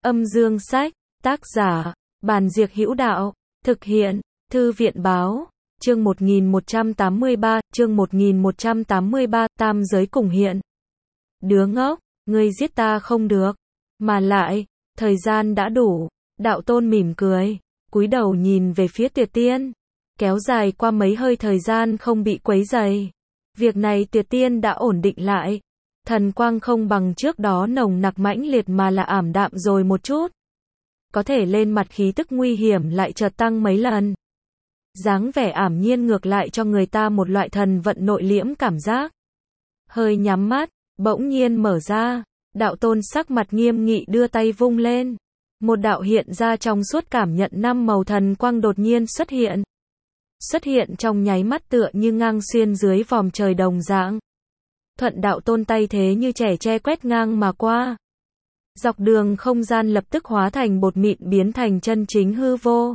Âm dương sách, tác giả, Bàn Diệc Hữu Đạo, thực hiện, Thư viện báo, chương 1183, tam giới cùng hiện. Đứa ngốc, ngươi giết ta không được, mà lại, thời gian đã đủ, đạo tôn mỉm cười, cúi đầu nhìn về phía Tuyệt Tiên, kéo dài qua mấy hơi thời gian không bị quấy rầy. Việc này Tuyệt Tiên đã ổn định lại, thần quang không bằng trước đó nồng nặc mãnh liệt mà là ảm đạm rồi một chút. Có thể lên mặt khí tức nguy hiểm lại chợt tăng mấy lần. Dáng vẻ ảm nhiên ngược lại cho người ta một loại thần vận nội liễm cảm giác. Hơi nhắm mắt, bỗng nhiên mở ra, đạo tôn sắc mặt nghiêm nghị đưa tay vung lên. Một đạo hiện ra trong suốt cảm nhận năm màu thần quang đột nhiên xuất hiện. Xuất hiện trong nháy mắt tựa như ngang xuyên dưới vòm trời đồng dạng. Thuận đạo tôn tay thế như trẻ tre quét ngang mà qua. Dọc đường không gian lập tức hóa thành bột mịn biến thành chân chính hư vô.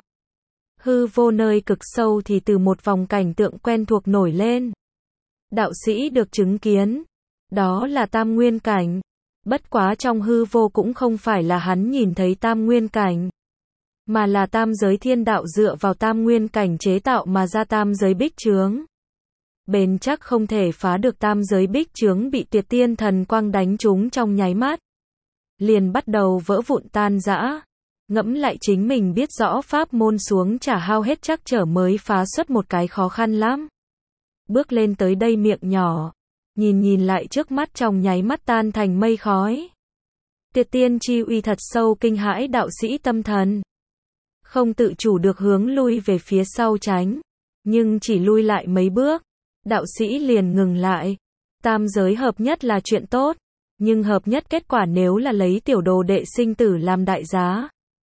Hư vô nơi cực sâu thì từ một vòng cảnh tượng quen thuộc nổi lên. Đạo sĩ được chứng kiến. Đó là tam nguyên cảnh. Bất quá trong hư vô cũng không phải là hắn nhìn thấy tam nguyên cảnh. Mà là tam giới thiên đạo dựa vào tam nguyên cảnh chế tạo mà ra tam giới bích chướng. Bền chắc không thể phá được tam giới bích chướng bị Tuyệt Tiên thần quang đánh trúng trong nháy mắt. Liền bắt đầu vỡ vụn tan rã. Ngẫm lại chính mình biết rõ pháp môn xuống chả hao hết chắc trở mới phá xuất một cái khó khăn lắm. Bước lên tới đây miệng nhỏ. Nhìn lại trước mắt trong nháy mắt tan thành mây khói. Tuyệt Tiên chi uy thật sâu kinh hãi đạo sĩ tâm thần. Không tự chủ được hướng lui về phía sau tránh. Nhưng chỉ lui lại mấy bước. Đạo sĩ liền ngừng lại. Tam giới hợp nhất là chuyện tốt. Nhưng hợp nhất kết quả nếu là lấy tiểu đồ đệ sinh tử làm đại giá.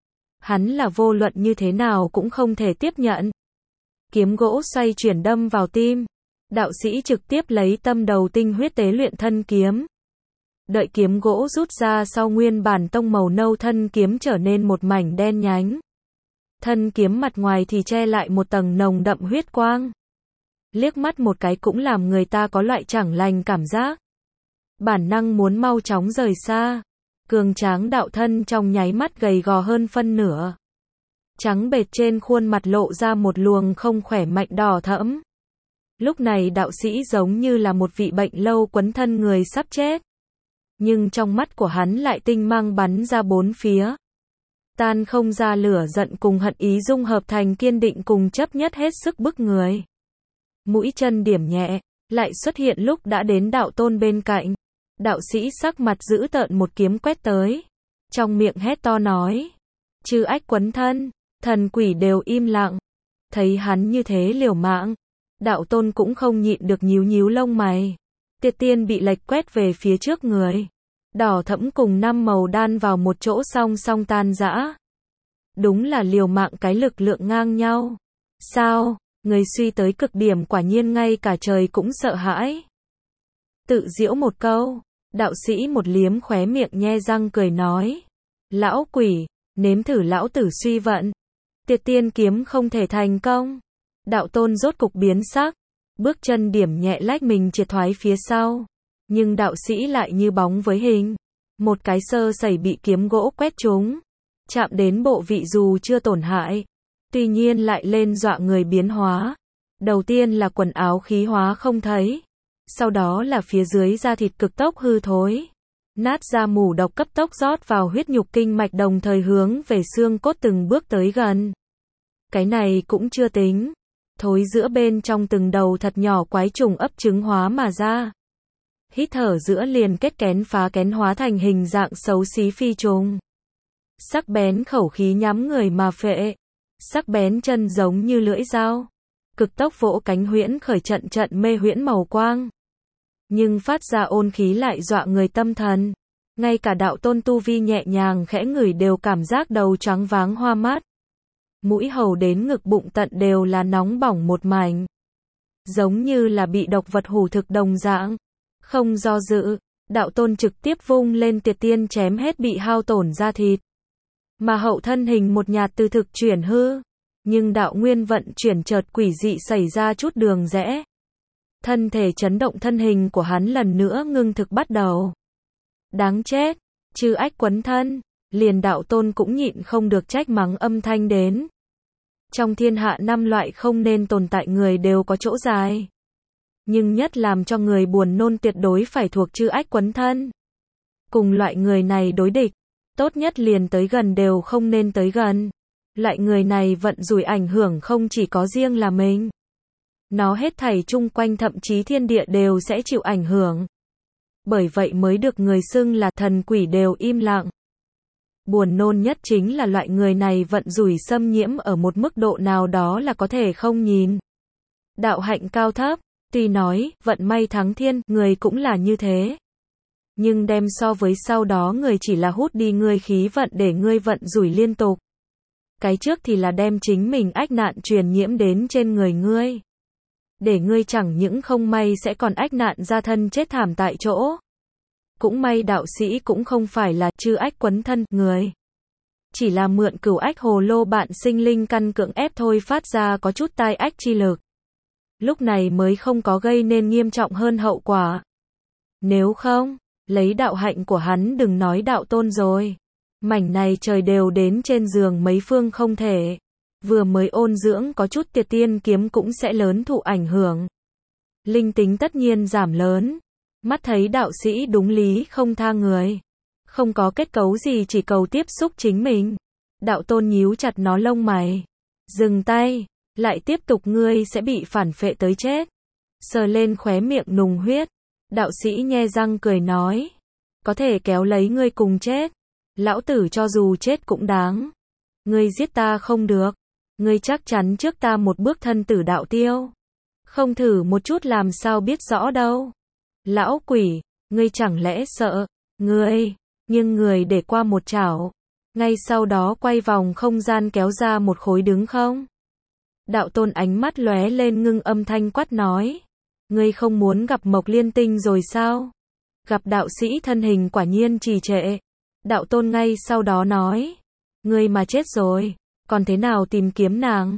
Hắn là vô luận như thế nào cũng không thể tiếp nhận. Kiếm gỗ xoay chuyển đâm vào tim. Đạo sĩ trực tiếp lấy tâm đầu tinh huyết tế luyện thân kiếm. Đợi kiếm gỗ rút ra sau nguyên bản tông màu nâu thân kiếm trở nên một mảnh đen nhánh. Thân kiếm mặt ngoài thì che lại một tầng nồng đậm huyết quang. Liếc mắt một cái cũng làm người ta có loại chẳng lành cảm giác. Bản năng muốn mau chóng rời xa. Cường tráng đạo thân trong nháy mắt gầy gò hơn phân nửa. Trắng bệt trên khuôn mặt lộ ra một luồng không khỏe mạnh đỏ thẫm. Lúc này đạo sĩ giống như là một vị bệnh lâu quấn thân người sắp chết. Nhưng trong mắt của hắn lại tinh mang bắn ra bốn phía. Tan không ra lửa giận cùng hận ý dung hợp thành kiên định cùng chấp nhất hết sức bức người. Mũi chân điểm nhẹ, lại xuất hiện lúc đã đến đạo tôn bên cạnh. Đạo sĩ sắc mặt dữ tợn một kiếm quét tới. Trong miệng hét to nói. Chư ách quấn thân, thần quỷ đều im lặng. Thấy hắn như thế liều mạng. Đạo tôn cũng không nhịn được nhíu lông mày. Tuyệt Tiên bị lệch quét về phía trước người. Đỏ thẫm cùng năm màu đan vào một chỗ song song tan rã. Đúng là liều mạng cái lực lượng ngang nhau. Sao, người suy tới cực điểm quả nhiên ngay cả trời cũng sợ hãi. Tự giễu một câu, đạo sĩ một liếm khóe miệng nhe răng cười nói. Lão quỷ, nếm thử lão tử suy vận. Tuyệt Tiên kiếm không thể thành công. Đạo tôn rốt cục biến sắc. Bước chân điểm nhẹ lách mình triệt thoái phía sau. Nhưng đạo sĩ lại như bóng với hình. Một cái sơ sẩy bị kiếm gỗ quét trúng. Chạm đến bộ vị dù chưa tổn hại. Tuy nhiên lại lên dọa người biến hóa. Đầu tiên là quần áo khí hóa không thấy. Sau đó là phía dưới da thịt cực tốc hư thối. Nát da mủ độc cấp tốc rót vào huyết nhục kinh mạch đồng thời hướng về xương cốt từng bước tới gần. Cái này cũng chưa tính. Thối giữa bên trong từng đầu thật nhỏ quái trùng ấp trứng hóa mà ra. Hít thở giữa liền kết kén phá kén hóa thành hình dạng xấu xí phi trùng. Sắc bén khẩu khí nhắm người mà phệ. Sắc bén chân giống như lưỡi dao. Cực tốc vỗ cánh huyễn khởi trận mê huyễn màu quang. Nhưng phát ra ôn khí lại dọa người tâm thần. Ngay cả đạo tôn tu vi nhẹ nhàng khẽ ngửi đều cảm giác đầu choáng váng hoa mắt. Mũi hầu đến ngực bụng tận đều là nóng bỏng một mảnh. Giống như là bị độc vật hủ thực đồng dạng. Không do dự, đạo tôn trực tiếp vung lên Tuyệt Tiên chém hết bị hao tổn da thịt. Mà hậu thân hình một nhạt từ thực chuyển hư. Nhưng đạo nguyên vận chuyển chợt quỷ dị xảy ra chút đường rẽ. Thân thể chấn động thân hình của hắn lần nữa ngưng thực bắt đầu. Đáng chết, chư ách quấn thân, liền đạo tôn cũng nhịn không được trách mắng âm thanh đến. Trong thiên hạ 5 loại không nên tồn tại người đều có chỗ dài. Nhưng nhất làm cho người buồn nôn tuyệt đối phải thuộc chư ách quấn thân. Cùng loại người này đối địch, tốt nhất liền tới gần đều không nên tới gần. Loại người này vận rủi ảnh hưởng không chỉ có riêng là mình. Nó hết thảy chung quanh thậm chí thiên địa đều sẽ chịu ảnh hưởng. Bởi vậy mới được người xưng là thần quỷ đều im lặng. Buồn nôn nhất chính là loại người này vận rủi xâm nhiễm ở một mức độ nào đó là có thể không nhìn. Đạo hạnh cao thấp, tuy nói, vận may thắng thiên, người cũng là như thế. Nhưng đem so với sau đó người chỉ là hút đi ngươi khí vận để ngươi vận rủi liên tục. Cái trước thì là đem chính mình ách nạn truyền nhiễm đến trên người ngươi. Để ngươi chẳng những không may sẽ còn ách nạn ra thân chết thảm tại chỗ. Cũng may đạo sĩ cũng không phải là chư ách quấn thân người. Chỉ là mượn cửu ách hồ lô bạn sinh linh căn cưỡng ép thôi phát ra có chút tai ách chi lực. Lúc này mới không có gây nên nghiêm trọng hơn hậu quả. Nếu không, lấy đạo hạnh của hắn đừng nói đạo tôn rồi. Mảnh này trời đều đến trên giường mấy phương không thể. Vừa mới ôn dưỡng có chút tiệt tiên kiếm cũng sẽ lớn thụ ảnh hưởng. Linh tính tất nhiên giảm lớn. Mắt thấy đạo sĩ đúng lý không tha người. Không có kết cấu gì chỉ cầu tiếp xúc chính mình. Đạo tôn nhíu chặt nó lông mày. Dừng tay, lại tiếp tục ngươi sẽ bị phản phệ tới chết. Sờ lên khóe miệng nùng huyết. Đạo sĩ nhe răng cười nói. Có thể kéo lấy ngươi cùng chết. Lão tử cho dù chết cũng đáng. Ngươi giết ta không được. Ngươi chắc chắn trước ta một bước thân tử đạo tiêu. Không thử một chút làm sao biết rõ đâu. Lão quỷ, ngươi chẳng lẽ sợ, ngươi, nhưng người để qua một chảo. Ngay sau đó quay vòng không gian kéo ra một khối đứng không. Đạo tôn ánh mắt lóe lên ngưng âm thanh quát nói. Ngươi không muốn gặp Mộc Liên Tinh rồi sao? Gặp đạo sĩ thân hình quả nhiên trì trệ. Đạo tôn ngay sau đó nói. Ngươi mà chết rồi, còn thế nào tìm kiếm nàng?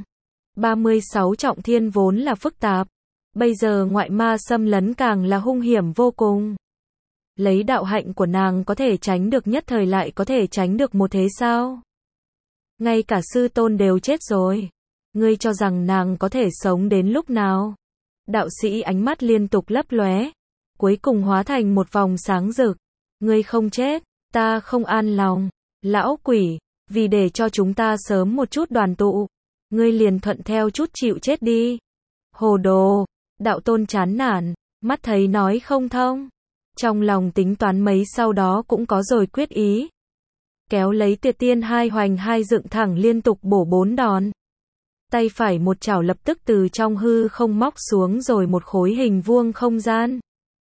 36 trọng thiên vốn là phức tạp. Bây giờ ngoại ma xâm lấn càng là hung hiểm vô cùng. Lấy đạo hạnh của nàng có thể tránh được nhất thời lại có thể tránh được một thế sao? Ngay cả sư tôn đều chết rồi. Ngươi cho rằng nàng có thể sống đến lúc nào? Đạo sĩ ánh mắt liên tục lấp lóe. Cuối cùng hóa thành một vòng sáng rực. Ngươi không chết, ta không an lòng. Lão quỷ, vì để cho chúng ta sớm một chút đoàn tụ. Ngươi liền thuận theo chút chịu chết đi. Hồ đồ. Đạo tôn chán nản, mắt thấy nói không thông. Trong lòng tính toán mấy sau đó cũng có rồi quyết ý. Kéo lấy Tiệt Tiên hai hoành hai dựng thẳng liên tục bổ 4 đòn. Tay phải một chảo lập tức từ trong hư không móc xuống rồi một khối hình vuông không gian.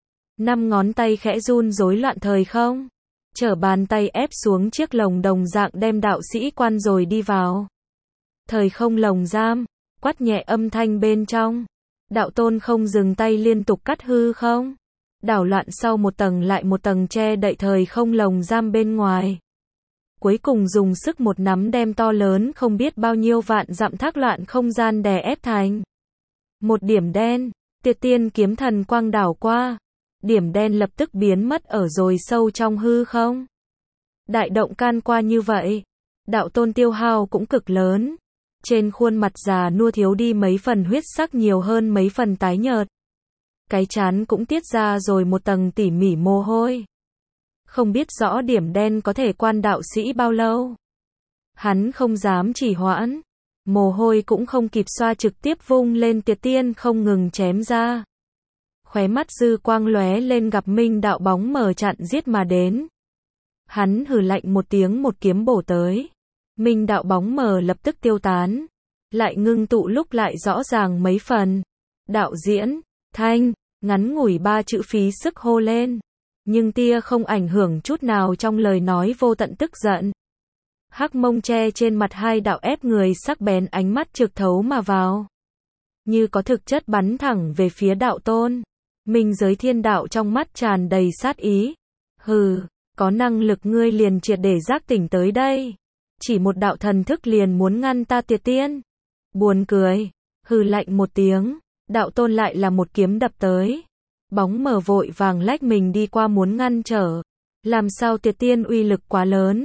5 ngón tay khẽ run rối loạn thời không. Chở bàn tay ép xuống chiếc lồng đồng dạng đem đạo sĩ quan rồi đi vào. Thời không lồng giam, quát nhẹ âm thanh bên trong. Đạo tôn không dừng tay liên tục cắt hư không. Đảo loạn sau một tầng lại một tầng che đậy thời không lồng giam bên ngoài. Cuối cùng dùng sức một nắm đem to lớn không biết bao nhiêu vạn dặm thác loạn không gian đè ép thành. Một điểm đen, Tiệt Tiên kiếm thần quang đảo qua. Điểm đen lập tức biến mất ở rồi sâu trong hư không. Đại động can qua như vậy. Đạo tôn tiêu hao cũng cực lớn. Trên khuôn mặt già nua thiếu đi mấy phần huyết sắc nhiều hơn mấy phần tái nhợt. Cái trán cũng tiết ra rồi một tầng tỉ mỉ mồ hôi. Không biết rõ điểm đen có thể quan đạo sĩ bao lâu. Hắn không dám trì hoãn. Mồ hôi cũng không kịp xoa trực tiếp vung lên Tiệt Tiên không ngừng chém ra. Khóe mắt dư quang lóe lên gặp minh đạo bóng mờ chặn giết mà đến. Hắn hừ lạnh một tiếng một kiếm bổ tới. Minh đạo bóng mờ lập tức tiêu tán. Lại ngưng tụ lúc lại rõ ràng mấy phần. Đạo diễn, thanh, ngắn ngủi 3 chữ phí sức hô lên. Nhưng tia không ảnh hưởng chút nào trong lời nói vô tận tức giận. Hắc mông che trên mặt hai đạo ép người sắc bén ánh mắt trực thấu mà vào. Như có thực chất bắn thẳng về phía đạo tôn. Minh giới thiên đạo trong mắt tràn đầy sát ý. Hừ, có năng lực ngươi liền triệt để giác tỉnh tới đây. Chỉ một đạo thần thức liền muốn ngăn ta Tiệt Tiên. Buồn cười, hừ lạnh một tiếng, đạo tôn lại là một kiếm đập tới. Bóng mờ vội vàng lách mình đi qua muốn ngăn trở. Làm sao Tiệt Tiên uy lực quá lớn.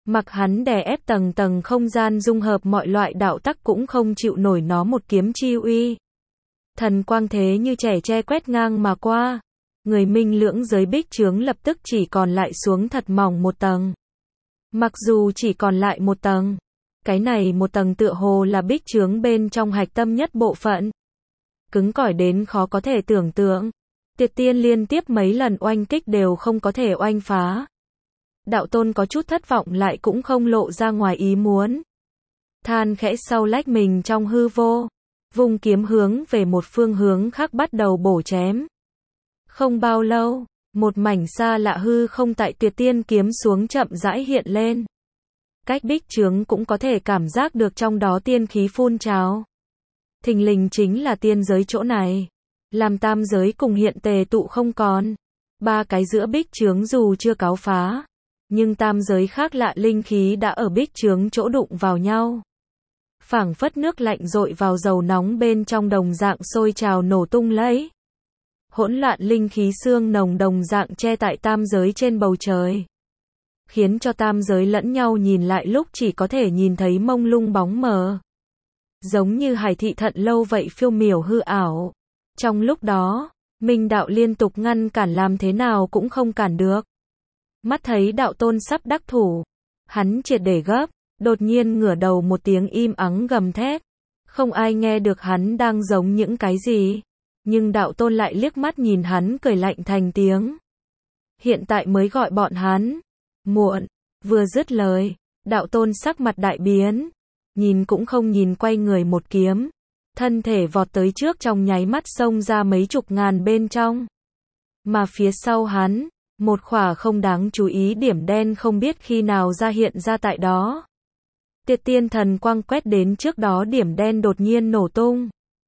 Mặc hắn đè ép tầng tầng không gian dung hợp mọi loại đạo tắc cũng không chịu nổi nó một kiếm chi uy. Thần quang thế như trẻ tre quét ngang mà qua. Người minh lưỡng giới bích chướng lập tức chỉ còn lại xuống thật mỏng một tầng. Mặc dù chỉ còn lại một tầng, cái này một tầng tựa hồ là bích chướng bên trong hạch tâm nhất bộ phận. Cứng cỏi đến khó có thể tưởng tượng. Tiệt tiên liên tiếp mấy lần oanh kích đều không có thể oanh phá. Đạo tôn có chút thất vọng lại cũng không lộ ra ngoài ý muốn. Than khẽ sau lách mình trong hư vô. Vung kiếm hướng về một phương hướng khác bắt đầu bổ chém. Không bao lâu, một mảnh xa lạ hư không tại tuyệt tiên kiếm xuống chậm rãi hiện lên. Cách bích chướng cũng có thể cảm giác được trong đó tiên khí phun trào. Thình lình chính là tiên giới chỗ này. Làm tam giới cùng hiện tề tụ không còn. Ba cái giữa bích chướng dù chưa cáo phá. Nhưng tam giới khác lạ linh khí đã ở bích chướng chỗ đụng vào nhau. Phảng phất nước lạnh dội vào dầu nóng bên trong đồng dạng sôi trào nổ tung lấy. Hỗn loạn linh khí xương nồng đồng dạng che tại tam giới trên bầu trời. Khiến cho tam giới lẫn nhau nhìn lại lúc chỉ có thể nhìn thấy mông lung bóng mờ. Giống như hải thị thận lâu vậy phiêu miểu hư ảo. Trong lúc đó, Minh đạo liên tục ngăn cản làm thế nào cũng không cản được. Mắt thấy đạo tôn sắp đắc thủ. Hắn triệt để gấp, đột nhiên ngửa đầu một tiếng im ắng gầm thét. Không ai nghe được hắn đang giống những cái gì. Nhưng đạo tôn lại liếc mắt nhìn hắn cười lạnh thành tiếng. Hiện tại mới gọi bọn hắn. Muộn, vừa dứt lời, đạo tôn sắc mặt đại biến. Nhìn cũng không nhìn quay người một kiếm. Thân thể vọt tới trước trong nháy mắt xông ra mấy chục ngàn bên trong. Mà phía sau hắn, một khỏa không đáng chú ý điểm đen không biết khi nào ra hiện ra tại đó. Tiệt tiên thần quang quét đến trước đó điểm đen đột nhiên nổ tung.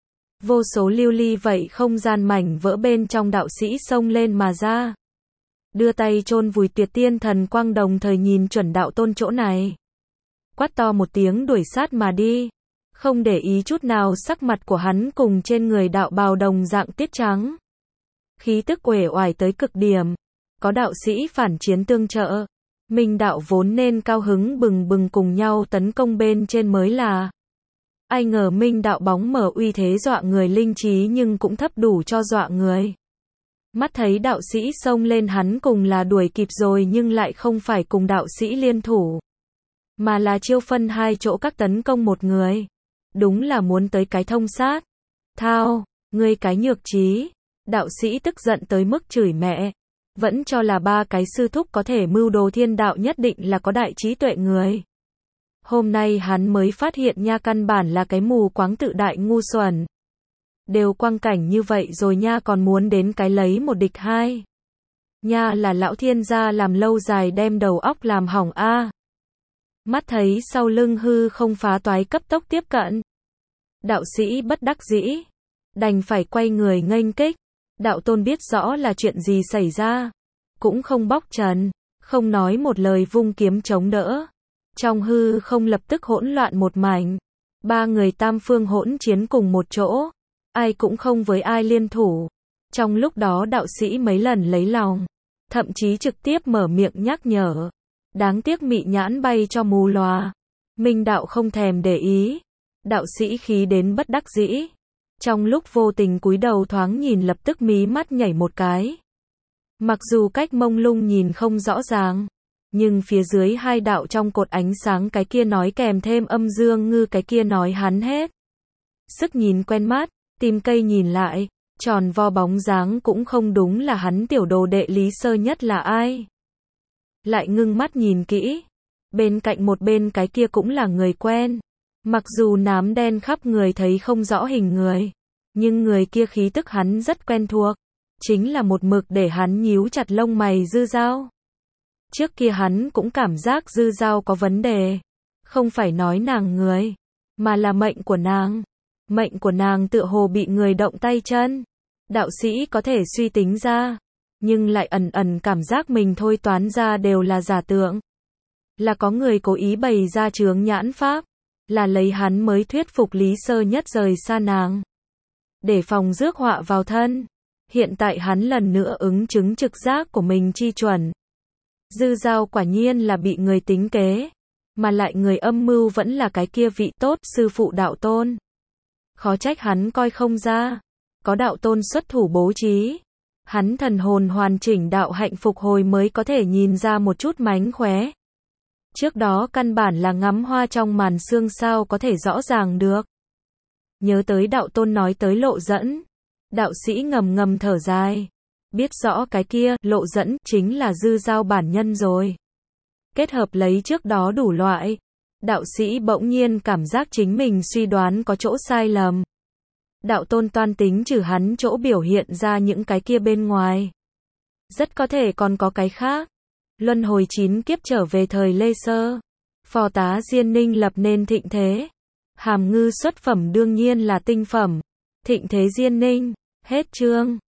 Vô số lưu ly vậy không gian mảnh vỡ bên trong đạo sĩ xông lên mà ra. Đưa tay chôn vùi tuyệt tiên thần quang đồng thời nhìn chuẩn đạo tôn chỗ này. Quát to một tiếng đuổi sát mà đi. Không để ý chút nào sắc mặt của hắn cùng trên người đạo bào đồng dạng tiết trắng. Khí tức uể oải tới cực điểm. Có đạo sĩ phản chiến tương trợ. Minh đạo vốn nên cao hứng bừng bừng cùng nhau tấn công bên trên mới là. Ai ngờ Minh đạo bóng mở uy thế dọa người linh trí nhưng cũng thấp đủ cho dọa người. Mắt thấy đạo sĩ xông lên hắn cùng là đuổi kịp rồi nhưng lại không phải cùng đạo sĩ liên thủ. Mà là chiêu phân hai chỗ các tấn công một người. Đúng là muốn tới cái thông sát. Thao, ngươi cái nhược trí. Đạo sĩ tức giận tới mức chửi mẹ. Vẫn cho là ba cái sư thúc có thể mưu đồ thiên đạo nhất định là có đại trí tuệ người. Hôm nay hắn mới phát hiện nha căn bản là cái mù quáng tự đại ngu xuẩn. Đều quang cảnh như vậy rồi nha còn muốn đến cái lấy một địch hai. Nha là lão thiên gia làm lâu dài đem đầu óc làm hỏng a. Mắt thấy sau lưng hư không phá toái cấp tốc tiếp cận. Đạo sĩ bất đắc dĩ. Đành phải quay người nghênh kích. Đạo tôn biết rõ là chuyện gì xảy ra. Cũng không bóc trần. Không nói một lời vung kiếm chống đỡ. Trong hư không lập tức hỗn loạn một mảnh. Ba người tam phương hỗn chiến cùng một chỗ. Ai cũng không với ai liên thủ. Trong lúc đó đạo sĩ mấy lần lấy lòng. Thậm chí trực tiếp mở miệng nhắc nhở. Đáng tiếc mị nhãn bay cho mù lòa. Minh đạo không thèm để ý. Đạo sĩ khí đến bất đắc dĩ. Trong lúc vô tình cúi đầu thoáng nhìn lập tức mí mắt nhảy một cái. Mặc dù cách mông lung nhìn không rõ ràng. Nhưng phía dưới hai đạo trong cột ánh sáng cái kia nói kèm thêm âm dương ngư cái kia nói hắn hết. Sức nhìn quen mắt, tim cây nhìn lại, tròn vo bóng dáng cũng không đúng là hắn tiểu đồ đệ Lý Sơ Nhất là ai. Lại ngưng mắt nhìn kỹ, bên cạnh một bên cái kia cũng là người quen. Mặc dù nám đen khắp người thấy không rõ hình người, nhưng người kia khí tức hắn rất quen thuộc. Chính là một mực để hắn nhíu chặt lông mày Dư Dao. Trước kia hắn cũng cảm giác Dư Dao có vấn đề. Không phải nói nàng người, mà là mệnh của nàng. Mệnh của nàng tựa hồ bị người động tay chân. Đạo sĩ có thể suy tính ra, nhưng lại ẩn ẩn cảm giác mình thôi toán ra đều là giả tượng. Là có người cố ý bày ra chướng nhãn pháp. Là lấy hắn mới thuyết phục Lý Sơ Nhất rời xa nàng. Để phòng rước họa vào thân. Hiện tại hắn lần nữa ứng chứng trực giác của mình chi chuẩn. Dư Dao quả nhiên là bị người tính kế, mà lại người âm mưu vẫn là cái kia vị tốt sư phụ đạo tôn. Khó trách hắn coi không ra, có đạo tôn xuất thủ bố trí. Hắn thần hồn hoàn chỉnh đạo hạnh phục hồi mới có thể nhìn ra một chút mánh khóe. Trước đó căn bản là ngắm hoa trong màn sương sao có thể rõ ràng được. Nhớ tới đạo tôn nói tới lộ dẫn. Đạo sĩ ngầm ngầm thở dài. Biết rõ cái kia, lộ dẫn, chính là Dư Dao bản nhân rồi. Kết hợp lấy trước đó đủ loại. Đạo sĩ bỗng nhiên cảm giác chính mình suy đoán có chỗ sai lầm. Đạo tôn toan tính trừ hắn chỗ biểu hiện ra những cái kia bên ngoài. Rất có thể còn có cái khác. Luân hồi 9 kiếp trở về thời Lê Sơ. Phò tá Diên Ninh lập nên thịnh thế. Hàm Ngư xuất phẩm đương nhiên là tinh phẩm. Thịnh thế Diên Ninh. Hết chương.